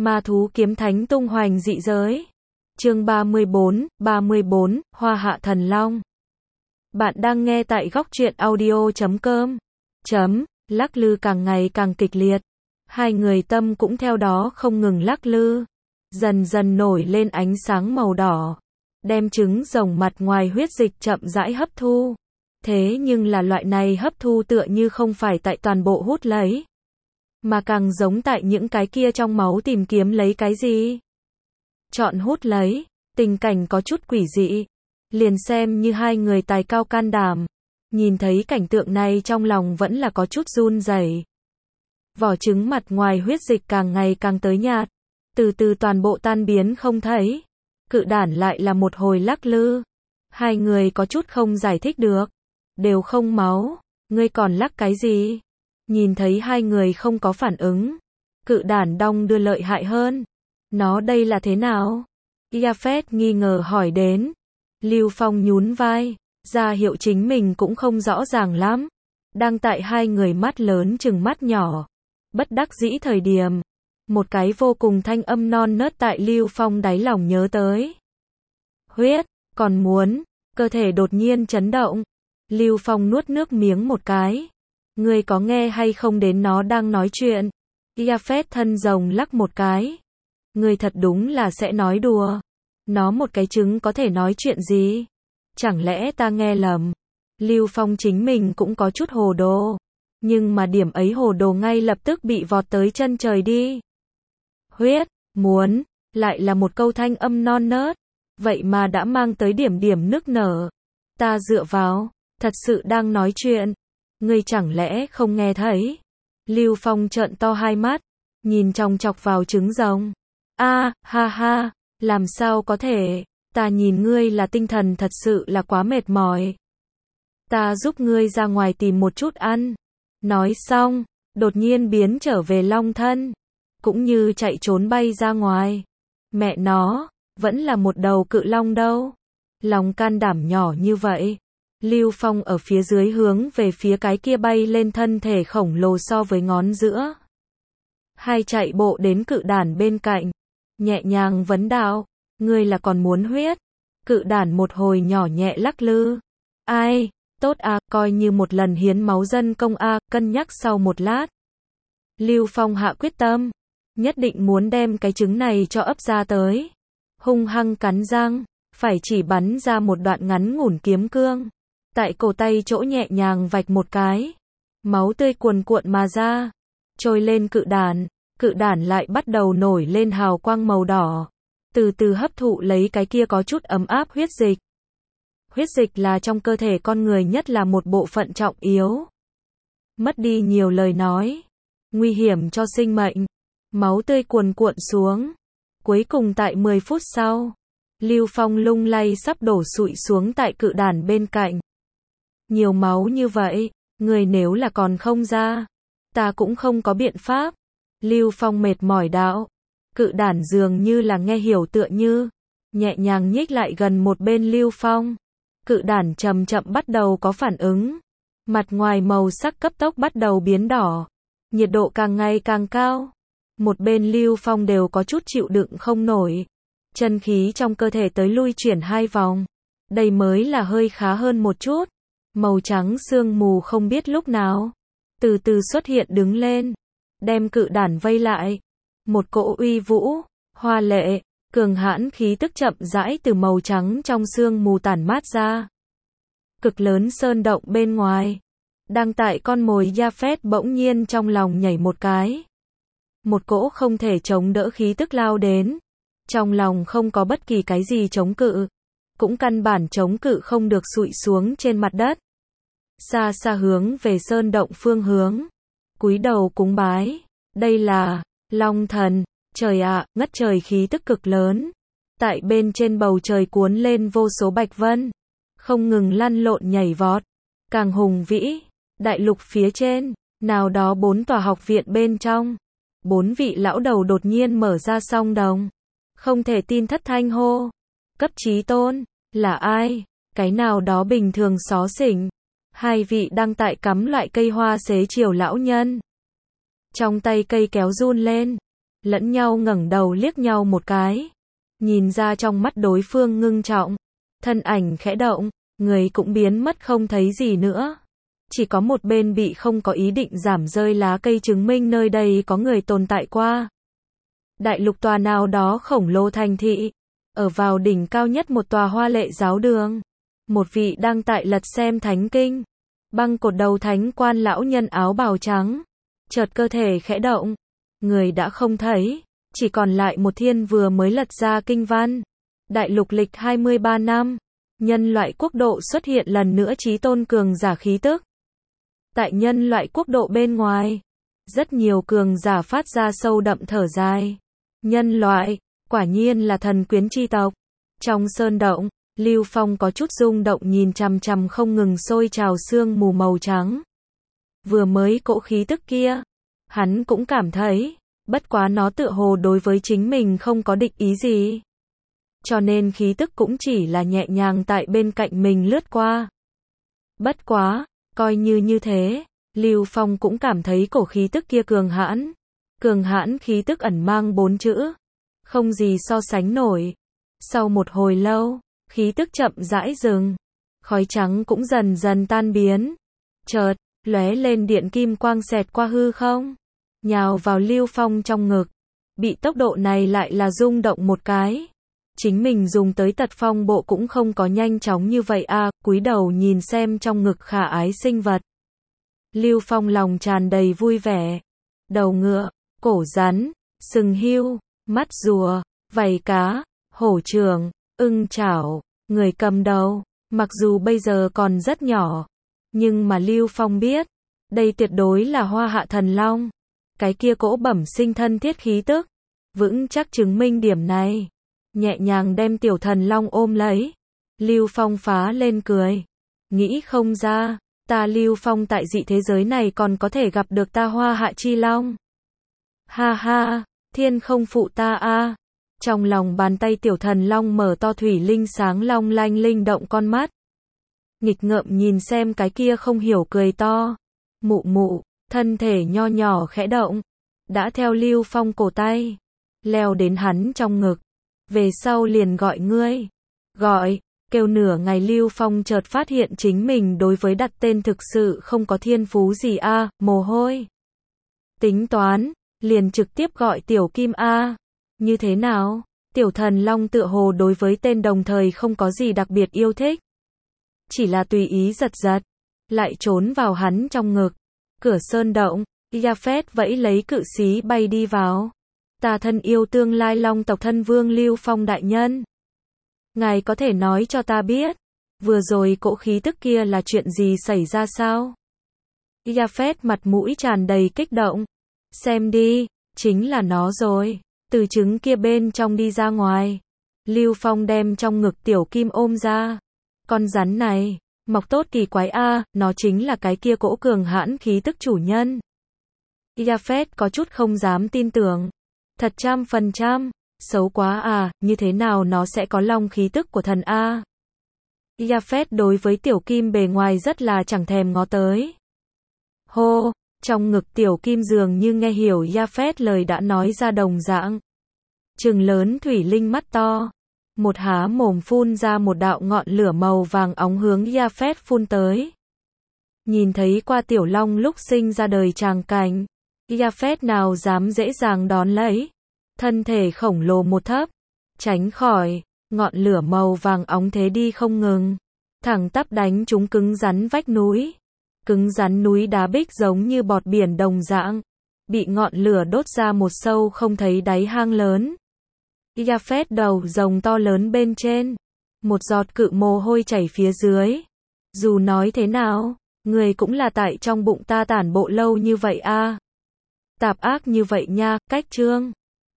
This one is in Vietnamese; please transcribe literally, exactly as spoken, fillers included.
Ma thú kiếm thánh tung hoành dị giới. Chương ba mươi bốn, ba mươi bốn, Hoa Hạ Thần Long. Bạn đang nghe tại góc truyện audio chấm com. Chấm, lắc lư càng ngày càng kịch liệt. Hai người tâm cũng theo đó không ngừng lắc lư. Dần dần nổi lên ánh sáng màu đỏ. Đem trứng rồng mặt ngoài huyết dịch chậm rãi hấp thu. Thế nhưng là loại này hấp thu tựa như không phải tại toàn bộ hút lấy. Mà càng giống tại những cái kia trong máu tìm kiếm lấy cái gì. Chọn hút lấy, tình cảnh có chút quỷ dị. Liền xem như hai người tài cao can đảm. Nhìn thấy cảnh tượng này trong lòng vẫn là có chút run rẩy. Vỏ trứng mặt ngoài huyết dịch càng ngày càng tới nhạt. Từ từ toàn bộ tan biến không thấy. Cự đản lại là một hồi lắc lư. Hai người có chút không giải thích được. Đều không máu, ngươi còn lắc cái gì? Nhìn thấy hai người không có phản ứng. Cự đản đong đưa lợi hại hơn. Nó đây là thế nào? Japhet nghi ngờ hỏi đến. Lưu Phong nhún vai, ra hiệu chính mình cũng không rõ ràng lắm. Đang tại hai người mắt lớn chừng mắt nhỏ. Bất đắc dĩ thời điểm. Một cái vô cùng thanh âm non nớt tại Lưu Phong đáy lòng nhớ tới. Huyết, còn muốn, cơ thể đột nhiên chấn động. Lưu Phong nuốt nước miếng một cái. Ngươi có nghe hay không đến nó đang nói chuyện? Japhet thân rồng lắc một cái. Ngươi thật đúng là sẽ nói đùa. Nó một cái trứng có thể nói chuyện gì? Chẳng lẽ ta nghe lầm? Lưu Phong chính mình cũng có chút hồ đồ. Nhưng mà điểm ấy hồ đồ ngay lập tức bị vọt tới chân trời đi. Huyết, muốn, lại là một câu thanh âm non nớt. Vậy mà đã mang tới điểm điểm nức nở. Ta dựa vào, thật sự đang nói chuyện. Ngươi chẳng lẽ không nghe thấy? Lưu Phong trợn to hai mắt, nhìn chòng chọc vào trứng rồng. A, ha ha, làm sao có thể? Ta nhìn ngươi là tinh thần thật sự là quá mệt mỏi. Ta giúp ngươi ra ngoài tìm một chút ăn. Nói xong, đột nhiên biến trở về long thân, cũng như chạy trốn bay ra ngoài. Mẹ nó, vẫn là một đầu cự long đâu. Lòng can đảm nhỏ như vậy. Lưu Phong ở phía dưới hướng về phía cái kia bay lên thân thể khổng lồ so với ngón giữa. Hai chạy bộ đến cự đản bên cạnh. Nhẹ nhàng vấn đạo. Ngươi là còn muốn huyết? Cự đản một hồi nhỏ nhẹ lắc lư. Ai, tốt à, coi như một lần hiến máu dân công a, à, cân nhắc sau một lát. Lưu Phong hạ quyết tâm. Nhất định muốn đem cái trứng này cho ấp ra tới. Hung hăng cắn răng. Phải chỉ bắn ra một đoạn ngắn ngủn kiếm cương. Tại cổ tay chỗ nhẹ nhàng vạch một cái. Máu tươi cuồn cuộn mà ra. Trôi lên cự đản. Cự đản lại bắt đầu nổi lên hào quang màu đỏ. Từ từ hấp thụ lấy cái kia có chút ấm áp huyết dịch. Huyết dịch là trong cơ thể con người nhất là một bộ phận trọng yếu. Mất đi nhiều lời nói. Nguy hiểm cho sinh mệnh. Máu tươi cuồn cuộn xuống. Cuối cùng tại mười phút sau. Lưu Phong lung lay sắp đổ sụi xuống tại cự đản bên cạnh. Nhiều máu như vậy, người nếu là còn không ra, ta cũng không có biện pháp. Lưu Phong mệt mỏi đạo. Cự đản dường như là nghe hiểu tựa như, nhẹ nhàng nhích lại gần một bên Lưu Phong. Cự đản chậm chậm bắt đầu có phản ứng. Mặt ngoài màu sắc cấp tốc bắt đầu biến đỏ. Nhiệt độ càng ngày càng cao. Một bên Lưu Phong đều có chút chịu đựng không nổi. Chân khí trong cơ thể tới lui chuyển hai vòng. Đây mới là hơi khá hơn một chút. Màu trắng sương mù không biết lúc nào. Từ từ xuất hiện đứng lên. Đem cự đản vây lại. Một cỗ uy vũ, hoa lệ, cường hãn khí tức chậm rãi từ màu trắng trong sương mù tản mát ra. Cực lớn sơn động bên ngoài. Đang tại con mồi Japhet bỗng nhiên trong lòng nhảy một cái. Một cỗ không thể chống đỡ khí tức lao đến. Trong lòng không có bất kỳ cái gì chống cự. Cũng căn bản chống cự không được sụi xuống trên mặt đất. Xa xa hướng về sơn động phương hướng. Cúi đầu cúng bái. Đây là Long Thần. Trời ạ, ngất trời khí tức cực lớn. Tại bên trên bầu trời cuốn lên vô số bạch vân. Không ngừng lăn lộn nhảy vọt. Càng hùng vĩ. Đại lục phía trên. Nào đó bốn tòa học viện bên trong. Bốn vị lão đầu đột nhiên mở ra song đồng. Không thể tin thất thanh hô. Cấp chí tôn. Là ai? Cái nào đó bình thường xó xỉnh. Hai vị đang tại cắm loại cây hoa xế chiều lão nhân. Trong tay cây kéo run lên. lẫn nhau ngẩng đầu liếc nhau một cái. Nhìn ra trong mắt đối phương ngưng trọng, thân ảnh khẽ động, người cũng biến mất không thấy gì nữa. Chỉ có một bên bị không có ý định giảm rơi lá cây chứng minh nơi đây có người tồn tại qua. Đại lục tòa nào đó khổng lồ thành thị, ở vào đỉnh cao nhất một tòa hoa lệ giáo đường. Một vị đang tại lật xem thánh kinh, băng cột đầu thánh quan lão nhân áo bào trắng. Chợt cơ thể khẽ động, người đã không thấy, chỉ còn lại một thiên vừa mới lật ra kinh văn. Đại lục lịch hai mươi ba năm, nhân loại quốc độ xuất hiện lần nữa chí tôn cường giả khí tức. Tại nhân loại quốc độ bên ngoài, rất nhiều cường giả phát ra sâu đậm thở dài. Nhân loại, quả nhiên là thần quyến chi tộc. Trong sơn động, Lưu Phong có chút rung động nhìn chằm chằm không ngừng sôi trào sương mù màu trắng. Vừa mới cỗ khí tức kia, hắn cũng cảm thấy, bất quá nó tựa hồ đối với chính mình không có địch ý gì. Cho nên khí tức cũng chỉ là nhẹ nhàng tại bên cạnh mình lướt qua. Bất quá, coi như như thế, Lưu Phong cũng cảm thấy cổ khí tức kia cường hãn. Cường hãn khí tức ẩn mang bốn chữ. Không gì so sánh nổi. Sau một hồi lâu, khí tức chậm rãi dừng. Khói trắng cũng dần dần tan biến. Chợt, lóe lên điện kim quang xẹt qua hư không. Nhào vào Lưu Phong trong ngực. Bị tốc độ này lại là rung động một cái. Chính mình dùng tới tật phong bộ cũng không có nhanh chóng như vậy à, cúi đầu nhìn xem trong ngực khả ái sinh vật. Lưu Phong lòng tràn đầy vui vẻ. Đầu ngựa, cổ rắn, sừng hươu, mắt rùa, vảy cá, hổ trưởng, ưng chảo, người cầm đầu, mặc dù bây giờ còn rất nhỏ, nhưng mà Lưu Phong biết, đây tuyệt đối là Hoa Hạ Thần Long. Cái kia cỗ bẩm sinh thân thiết khí tức, vững chắc chứng minh điểm này. Nhẹ nhàng đem tiểu thần long ôm lấy. Lưu Phong phá lên cười. Nghĩ không ra, ta Lưu Phong tại dị thế giới này còn có thể gặp được ta Hoa Hạ Chi Long. Ha ha, thiên không phụ ta a. Trong lòng bàn tay tiểu thần long mở to thủy linh sáng long lanh linh động con mắt. Nghịch ngợm nhìn xem cái kia không hiểu cười to. Mụ mụ, thân thể nho nhỏ khẽ động. Đã theo Lưu Phong cổ tay. Leo đến hắn trong ngực. Về sau liền gọi ngươi. Gọi, kêu nửa ngày Lưu Phong chợt phát hiện chính mình đối với đặt tên thực sự không có thiên phú gì a, à, mồ hôi. Tính toán, liền trực tiếp gọi tiểu kim a. À. Như thế nào? Tiểu thần long tựa hồ đối với tên đồng thời không có gì đặc biệt yêu thích. Chỉ là tùy ý giật giật, lại trốn vào hắn trong ngực. Cửa sơn động, Japheth vẫy lấy cự xí bay đi vào. Ta thân yêu tương lai long tộc thân vương Lưu Phong đại nhân. Ngài có thể nói cho ta biết, vừa rồi cỗ khí tức kia là chuyện gì xảy ra sao? Japheth mặt mũi tràn đầy kích động. Xem đi, chính là nó rồi. Từ trứng kia bên trong đi ra ngoài. Lưu Phong đem trong ngực tiểu kim ôm ra. Con rắn này, mọc tốt kỳ quái a, à, nó chính là cái kia cỗ cường hãn khí tức chủ nhân. Japheth có chút không dám tin tưởng. Thật trăm phần trăm, xấu quá à, như thế nào nó sẽ có long khí tức của thần a? Japheth đối với tiểu kim bề ngoài rất là chẳng thèm ngó tới. Hô, trong ngực tiểu kim dường như nghe hiểu Japheth lời đã nói ra đồng dạng. Trừng lớn thủy linh mắt to, một há mồm phun ra một đạo ngọn lửa màu vàng óng hướng Japheth phun tới. Nhìn thấy qua tiểu long lúc sinh ra đời tràng cảnh, Japheth nào dám dễ dàng đón lấy. Thân thể khổng lồ một thấp, tránh khỏi, ngọn lửa màu vàng óng thế đi không ngừng. Thẳng tắp đánh trúng cứng rắn vách núi. Cứng rắn núi đá bích giống như bọt biển đồng dạng. Bị ngọn lửa đốt ra một sâu không thấy đáy hang lớn. Japheth đầu rồng to lớn bên trên. Một giọt cự mồ hôi chảy phía dưới. Dù nói thế nào, người cũng là tại trong bụng ta tản bộ lâu như vậy a. À. Tạp ác như vậy nha, cách chương.